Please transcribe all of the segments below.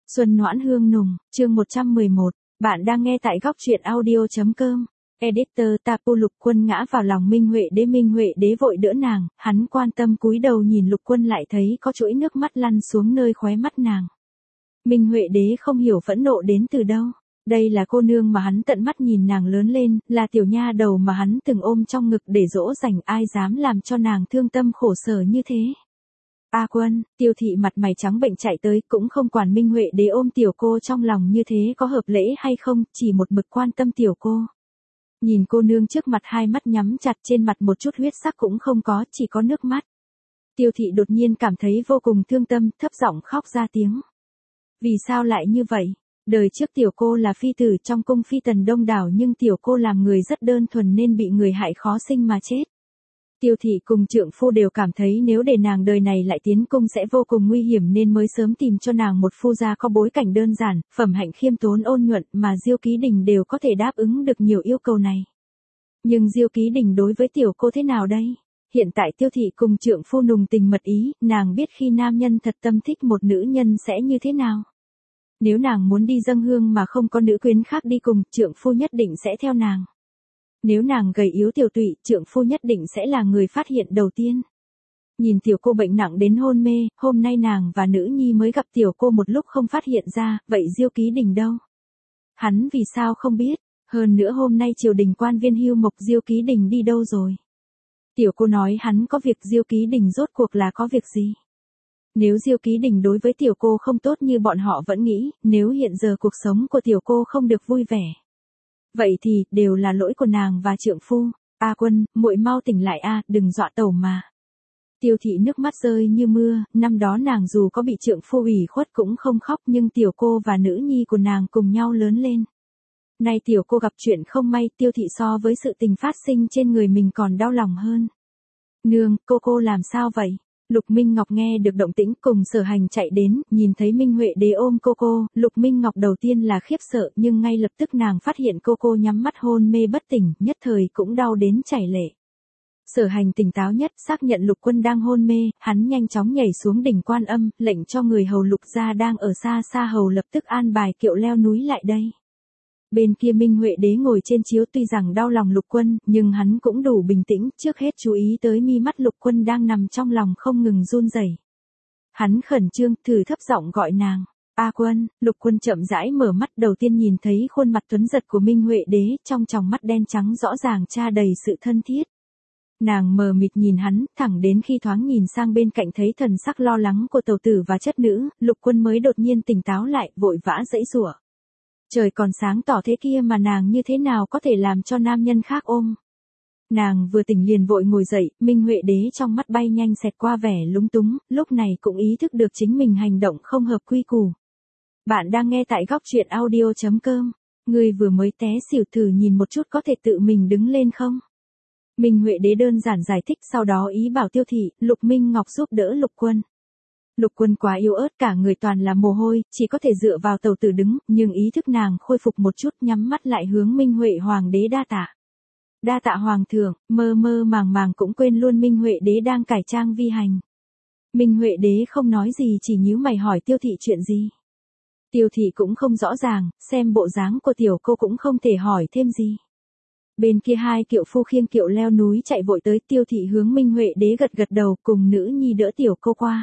Xuân noãn hương nùng, chương 111, bạn đang nghe tại góc truyện audio.com. Editor Tapu Lục Quân ngã vào lòng Minh Huệ Đế vội đỡ nàng, hắn quan tâm cúi đầu nhìn Lục Quân lại thấy có chuỗi nước mắt lăn xuống nơi khóe mắt nàng. Minh Huệ Đế không hiểu phẫn nộ đến từ đâu. Đây là cô nương mà hắn tận mắt nhìn nàng lớn lên, là tiểu nha đầu mà hắn từng ôm trong ngực để dỗ dành, ai dám làm cho nàng thương tâm khổ sở như thế. A Quân, Tiêu Thị mặt mày trắng bệnh chạy tới, cũng không quản Minh Huệ Đế ôm tiểu cô trong lòng như thế có hợp lễ hay không, chỉ một mực quan tâm tiểu cô. Nhìn cô nương trước mặt hai mắt nhắm chặt, trên mặt một chút huyết sắc cũng không có, chỉ có nước mắt. Tiêu Thị đột nhiên cảm thấy vô cùng thương tâm, thấp giọng khóc ra tiếng. Vì sao lại như vậy? Đời trước tiểu cô là phi tử trong cung phi tần đông đảo, nhưng tiểu cô làm người rất đơn thuần nên bị người hại khó sinh mà chết. Tiêu Thị cùng trượng phu đều cảm thấy nếu để nàng đời này lại tiến cung sẽ vô cùng nguy hiểm nên mới sớm tìm cho nàng một phu gia có bối cảnh đơn giản, phẩm hạnh khiêm tốn ôn nhuận, mà Diêu Ký Đình đều có thể đáp ứng được nhiều yêu cầu này. Nhưng Diêu Ký Đình đối với tiểu cô thế nào đây? Hiện tại Tiêu Thị cùng trượng phu nùng tình mật ý, nàng biết khi nam nhân thật tâm thích một nữ nhân sẽ như thế nào. Nếu nàng muốn đi dâng hương mà không có nữ quyến khác đi cùng, trượng phu nhất định sẽ theo nàng. Nếu nàng gầy yếu tiểu tụy, trượng phu nhất định sẽ là người phát hiện đầu tiên. Nhìn tiểu cô bệnh nặng đến hôn mê, hôm nay nàng và nữ nhi mới gặp tiểu cô một lúc không phát hiện ra, vậy Diêu Ký Đình đâu? Hắn vì sao không biết? Hơn nữa hôm nay triều đình quan viên hưu mộc, Diêu Ký Đình đi đâu rồi? Tiểu cô nói hắn có việc, Diêu Ký Đình rốt cuộc là có việc gì? Nếu Diêu Ký Đình đối với tiểu cô không tốt như bọn họ vẫn nghĩ, nếu hiện giờ cuộc sống của tiểu cô không được vui vẻ, vậy thì đều là lỗi của nàng và trượng phu. A Quân, muội mau tỉnh lại a, đừng dọa tẩu mà. Tiêu Thị nước mắt rơi như mưa, năm đó nàng dù có bị trượng phu ủy khuất cũng không khóc, nhưng tiểu cô và nữ nhi của nàng cùng nhau lớn lên. Nay tiểu cô gặp chuyện không may, Tiêu Thị so với sự tình phát sinh trên người mình còn đau lòng hơn. Nương, cô làm sao vậy? Lục Minh Ngọc nghe được động tĩnh cùng Sở Hành chạy đến, nhìn thấy Minh Huệ Đế ôm cô, Lục Minh Ngọc đầu tiên là khiếp sợ, nhưng ngay lập tức nàng phát hiện cô nhắm mắt hôn mê bất tỉnh, nhất thời cũng đau đến chảy lệ. Sở Hành tỉnh táo nhất, xác nhận Lục Quân đang hôn mê, hắn nhanh chóng nhảy xuống đỉnh Quan Âm, lệnh cho người hầu Lục gia đang ở xa xa hầu lập tức an bài kiệu leo núi lại đây. Bên kia Minh Huệ Đế ngồi trên chiếu, tuy rằng đau lòng Lục Quân, nhưng hắn cũng đủ bình tĩnh, trước hết chú ý tới mi mắt Lục Quân đang nằm trong lòng không ngừng run rẩy. Hắn khẩn trương, thử thấp giọng gọi nàng. A Quân. Lục Quân chậm rãi mở mắt, đầu tiên nhìn thấy khuôn mặt tuấn giật của Minh Huệ Đế, trong tròng mắt đen trắng rõ ràng tra đầy sự thân thiết. Nàng mờ mịt nhìn hắn, thẳng đến khi thoáng nhìn sang bên cạnh thấy thần sắc lo lắng của tẩu tử và chất nữ, Lục Quân mới đột nhiên tỉnh táo lại, vội vã giãy giụa. Trời còn sáng tỏ thế kia mà nàng như thế nào có thể làm cho nam nhân khác ôm. Nàng vừa tỉnh liền vội ngồi dậy, Minh Huệ Đế trong mắt bay nhanh xẹt qua vẻ lúng túng, lúc này cũng ý thức được chính mình hành động không hợp quy củ. Bạn đang nghe tại góc truyện audio.com. Ngươi vừa mới té xỉu, thử nhìn một chút có thể tự mình đứng lên không? Minh Huệ Đế đơn giản giải thích, sau đó ý bảo Tiêu Thị, Lục Minh Ngọc giúp đỡ Lục Quân. Lục Quân quá yếu ớt, cả người toàn là mồ hôi, chỉ có thể dựa vào tẩu tử đứng, nhưng ý thức nàng khôi phục một chút, nhắm mắt lại hướng Minh Huệ Hoàng đế đa tạ. Đa tạ Hoàng thượng, mơ màng cũng quên luôn Minh Huệ Đế đang cải trang vi hành. Minh Huệ Đế không nói gì, chỉ nhíu mày hỏi Tiêu Thị chuyện gì. Tiêu Thị cũng không rõ ràng, xem bộ dáng của tiểu cô cũng không thể hỏi thêm gì. Bên kia hai kiệu phu khiêng kiệu leo núi chạy vội tới, Tiêu Thị hướng Minh Huệ Đế gật đầu, cùng nữ nhi đỡ tiểu cô qua.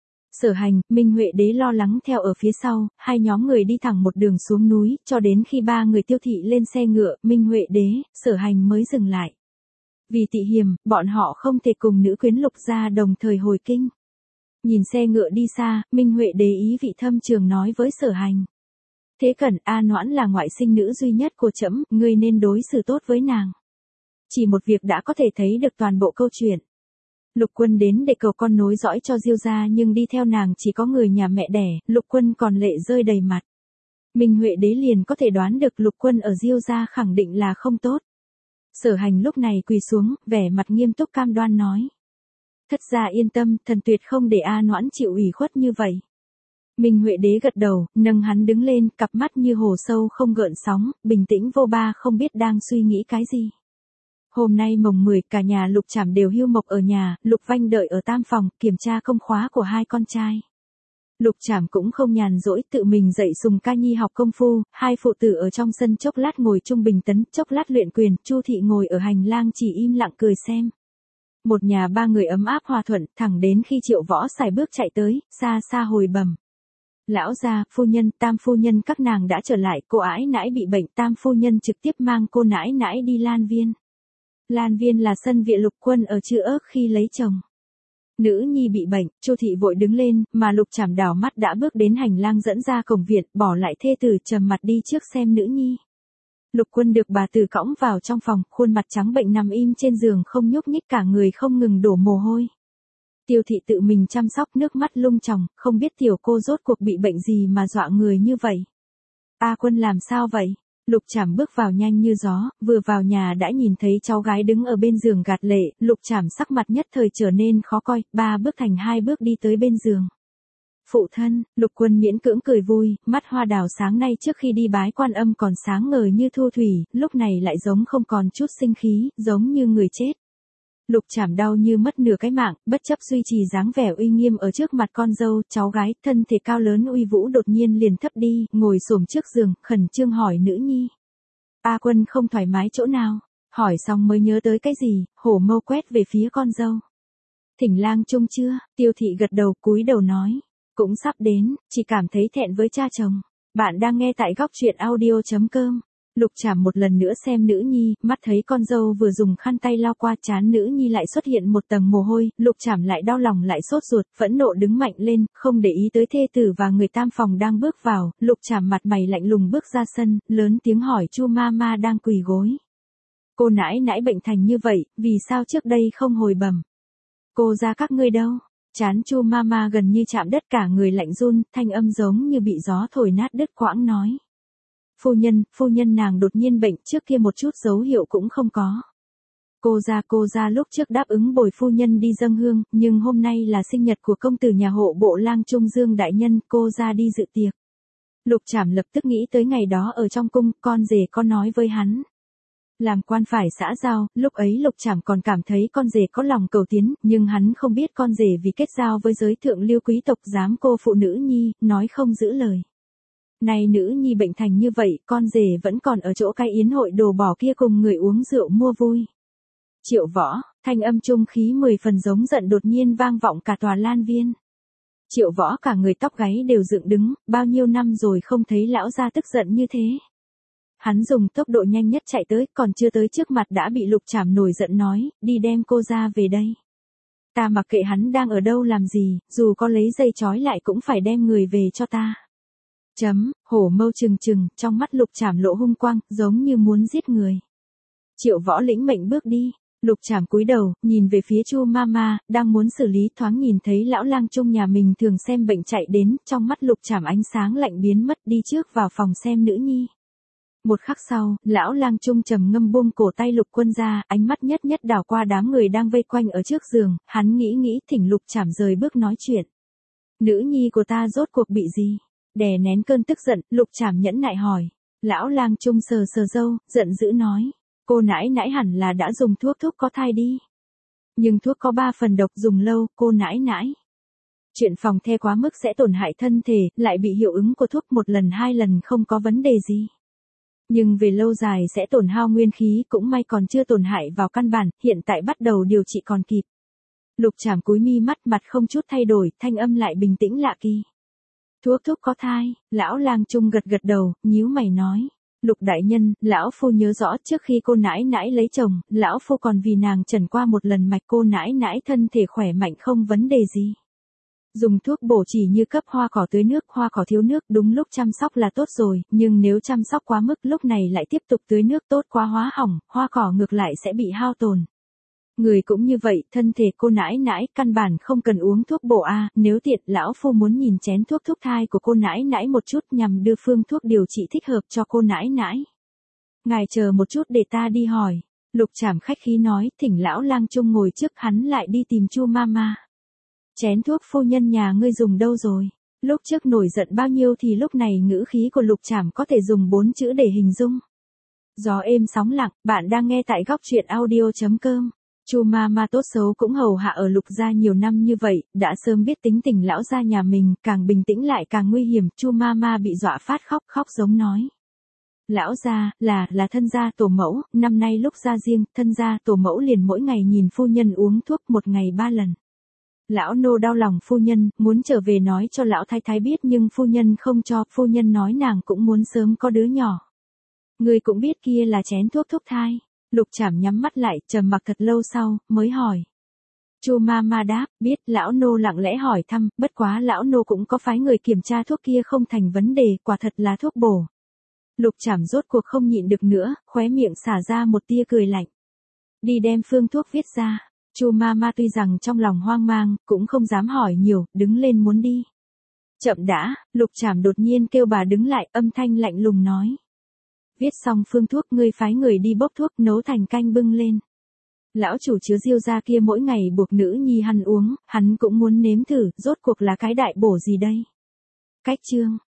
Sở Hành, Minh Huệ Đế lo lắng theo ở phía sau, hai nhóm người đi thẳng một đường xuống núi, cho đến khi ba người Tiêu Thị lên xe ngựa, Minh Huệ Đế, Sở Hành mới dừng lại. Vì tị hiềm, bọn họ không thể cùng nữ quyến Lục gia đồng thời hồi kinh. Nhìn xe ngựa đi xa, Minh Huệ Đế ý vị thâm trường nói với Sở Hành. Thế Cẩn, A Noãn là ngoại sinh nữ duy nhất của trẫm, ngươi nên đối xử tốt với nàng. Chỉ một việc đã có thể thấy được toàn bộ câu chuyện. Lục Quân đến để cầu con nối dõi cho Diêu gia, nhưng đi theo nàng chỉ có người nhà mẹ đẻ, Lục Quân còn lệ rơi đầy mặt. Minh Huệ Đế liền có thể đoán được Lục Quân ở Diêu gia khẳng định là không tốt. Sở Hành lúc này quỳ xuống, vẻ mặt nghiêm túc cam đoan nói. Thất gia yên tâm, thần tuyệt không để A Noãn chịu ủy khuất như vậy. Minh Huệ Đế gật đầu, nâng hắn đứng lên, cặp mắt như hồ sâu không gợn sóng, bình tĩnh vô ba, không biết đang suy nghĩ cái gì. Hôm nay mồng 10, cả nhà Lục Trảm đều hưu mộc ở nhà, Lục Vanh đợi ở tam phòng, kiểm tra công khóa của hai con trai. Lục Trảm cũng không nhàn rỗi, tự mình dạy Sùng Ca Nhi học công phu, hai phụ tử ở trong sân chốc lát ngồi trung bình tấn, chốc lát luyện quyền, Chu thị ngồi ở hành lang chỉ im lặng cười xem. Một nhà ba người ấm áp hòa thuận, thẳng đến khi Triệu Võ sải bước chạy tới, xa xa hồi bẩm. Lão gia, phu nhân, Tam phu nhân các nàng đã trở lại, cô ái nãi bị bệnh, Tam phu nhân trực tiếp mang cô nãi nãi đi Lan Viên. Lan Viên là sân viện Lục Quân ở Chư Ớt khi lấy chồng. Nữ nhi bị bệnh, Chu thị vội đứng lên, mà Lục Trảm đảo mắt đã bước đến hành lang dẫn ra cổng viện, bỏ lại thê tử trầm mặt đi trước xem nữ nhi. Lục Quân được bà tử cõng vào trong phòng, khuôn mặt trắng bệnh nằm im trên giường không nhúc nhích, cả người không ngừng đổ mồ hôi. Tiêu thị tự mình chăm sóc, nước mắt lung tròng, không biết tiểu cô rốt cuộc bị bệnh gì mà dọa người như vậy. A Quân làm sao vậy? Lục Trảm bước vào nhanh như gió, vừa vào nhà đã nhìn thấy cháu gái đứng ở bên giường gạt lệ, Lục Trảm sắc mặt nhất thời trở nên khó coi, 3 bước thành 2 bước đi tới bên giường. Phụ thân, Lục Quân miễn cưỡng cười vui, mắt hoa đào sáng nay trước khi đi bái Quan Âm còn sáng ngời như thu thủy, lúc này lại giống không còn chút sinh khí, giống như người chết. Lục Trảm đau như mất nửa cái mạng, bất chấp duy trì dáng vẻ uy nghiêm ở trước mặt con dâu, cháu gái, thân thể cao lớn uy vũ đột nhiên liền thấp đi, ngồi xổm trước giường, khẩn trương hỏi nữ nhi. A Quân không thoải mái chỗ nào? Hỏi xong mới nhớ tới cái gì, hổ mâu quét về phía con dâu. Thỉnh lang chung chưa? Tiêu thị gật đầu cúi đầu nói. Cũng sắp đến, chỉ cảm thấy thẹn với cha chồng. Bạn đang nghe tại góc truyện audio.com. Lục Trảm một lần nữa xem nữ nhi, mắt thấy con dâu vừa dùng khăn tay lau qua trán nữ nhi lại xuất hiện một tầng mồ hôi, Lục Trảm lại đau lòng lại sốt ruột, phẫn nộ đứng mạnh lên, không để ý tới thê tử và người tam phòng đang bước vào, Lục Trảm mặt mày lạnh lùng bước ra sân, lớn tiếng hỏi Chu Mama đang quỳ gối. Cô nãi nãi bệnh thành như vậy, vì sao trước đây không hồi bẩm? Cô ra các ngươi đâu? Trán Chu Mama gần như chạm đất, cả người lạnh run, thanh âm giống như bị gió thổi nát đứt quãng nói. Phu nhân nàng đột nhiên bệnh, trước kia một chút dấu hiệu cũng không có. Cô ra lúc trước đáp ứng bồi phu nhân đi dâng hương, nhưng hôm nay là sinh nhật của công tử nhà hộ bộ lang Trung Dương đại nhân, cô ra đi dự tiệc. Lục Trảm lập tức nghĩ tới ngày đó ở trong cung, con rể có nói với hắn. Làm quan phải xã giao, lúc ấy Lục Trảm còn cảm thấy con rể có lòng cầu tiến, nhưng hắn không biết con rể vì kết giao với giới thượng lưu quý tộc dám cô phụ nữ nhi, nói không giữ lời. Này nữ nhi bệnh thành như vậy, con rể vẫn còn ở chỗ cái yến hội đồ bỏ kia cùng người uống rượu mua vui. Triệu Võ, thanh âm trung khí 10 phần giống giận đột nhiên vang vọng cả tòa Lan Viên. Triệu Võ cả người tóc gáy đều dựng đứng, bao nhiêu năm rồi không thấy lão gia tức giận như thế. Hắn dùng tốc độ nhanh nhất chạy tới, còn chưa tới trước mặt đã bị Lục Trảm nổi giận nói, đi đem cô ra về đây. Ta mặc kệ hắn đang ở đâu làm gì, dù có lấy dây trói lại cũng phải đem người về cho ta. Hổ mâu trừng trừng, trong mắt Lục Trảm lộ hung quang, giống như muốn giết người. Triệu Võ lĩnh mệnh bước đi, Lục Trảm cúi đầu, nhìn về phía Chu Mama, đang muốn xử lý, thoáng nhìn thấy lão lang Trung nhà mình thường xem bệnh chạy đến, trong mắt Lục Trảm ánh sáng lạnh biến mất, đi trước vào phòng xem nữ nhi. Một khắc sau, lão lang Trung trầm ngâm buông cổ tay Lục Quân ra, ánh mắt nhất nhất đảo qua đám người đang vây quanh ở trước giường, hắn nghĩ thỉnh Lục Trảm rời bước nói chuyện. Nữ nhi của ta rốt cuộc bị gì? Đè nén cơn tức giận, Lục Trảm nhẫn nại hỏi. Lão lang Trung sờ râu, giận dữ nói. Cô nãi nãi hẳn là đã dùng thuốc có thai đi. Nhưng thuốc có 3 phần độc, dùng lâu, cô nãi nãi. Chuyện phòng the quá mức sẽ tổn hại thân thể, lại bị hiệu ứng của thuốc 1 lần 2 lần không có vấn đề gì. Nhưng về lâu dài sẽ tổn hao nguyên khí, cũng may còn chưa tổn hại vào căn bản, hiện tại bắt đầu điều trị còn kịp. Lục Trảm cúi mi mắt, mặt không chút thay đổi, thanh âm lại bình tĩnh lạ kỳ. Thuốc có thai, lão lang Trung gật đầu, nhíu mày nói. Lục đại nhân, lão phu nhớ rõ trước khi cô nãi nãi lấy chồng, lão phu còn vì nàng trần qua một lần mạch, cô nãi nãi thân thể khỏe mạnh không vấn đề gì. Dùng thuốc bổ chỉ như cấp hoa cỏ tưới nước, hoa cỏ thiếu nước, đúng lúc chăm sóc là tốt rồi, nhưng nếu chăm sóc quá mức lúc này lại tiếp tục tưới nước tốt quá hóa hỏng, hoa cỏ ngược lại sẽ bị hao tồn. Người cũng như vậy, thân thể cô nãi nãi căn bản không cần uống thuốc bổ nếu tiện lão phu muốn nhìn chén thuốc thai của cô nãi nãi một chút nhằm đưa phương thuốc điều trị thích hợp cho cô nãi nãi. Ngài chờ một chút để ta đi hỏi. Lục Trảm khách khí nói, thỉnh lão lang Trung ngồi trước, hắn lại đi tìm Chu Mama. Chén thuốc phu nhân nhà ngươi dùng đâu rồi? Lúc trước nổi giận bao nhiêu thì lúc này ngữ khí của Lục Trảm có thể dùng 4 chữ để hình dung. Gió êm sóng lặng, bạn đang nghe tại góc truyện audio.com. Chu ma tốt xấu cũng hầu hạ ở Lục gia nhiều năm như vậy, đã sớm biết tính tình lão gia nhà mình, càng bình tĩnh lại càng nguy hiểm. Chu ma bị dọa phát khóc giống nói. Lão gia, là thân gia tổ mẫu, năm nay lúc ra riêng, thân gia tổ mẫu liền mỗi ngày nhìn phu nhân uống thuốc, một ngày 3 lần. Lão nô đau lòng phu nhân, muốn trở về nói cho lão thái thái biết nhưng phu nhân không cho, phu nhân nói nàng cũng muốn sớm có đứa nhỏ. Người cũng biết kia là chén thuốc thúc thai. Lục Trảm nhắm mắt lại, trầm mặc thật lâu sau, mới hỏi. Chu ma đáp, biết. Lão nô lặng lẽ hỏi thăm, bất quá lão nô cũng có phái người kiểm tra thuốc kia không thành vấn đề, quả thật là thuốc bổ. Lục Trảm rốt cuộc không nhịn được nữa, khóe miệng xả ra một tia cười lạnh. Đi đem phương thuốc viết ra. Chu ma tuy rằng trong lòng hoang mang, cũng không dám hỏi nhiều, đứng lên muốn đi. Chậm đã. Lục Trảm đột nhiên kêu bà đứng lại, âm thanh lạnh lùng nói. Viết xong phương thuốc, ngươi phái người đi bốc thuốc, nấu thành canh bưng lên. Lão chủ chứa Diêu gia kia mỗi ngày buộc nữ nhi hắn uống, hắn cũng muốn nếm thử, rốt cuộc là cái đại bổ gì đây? Cách chương.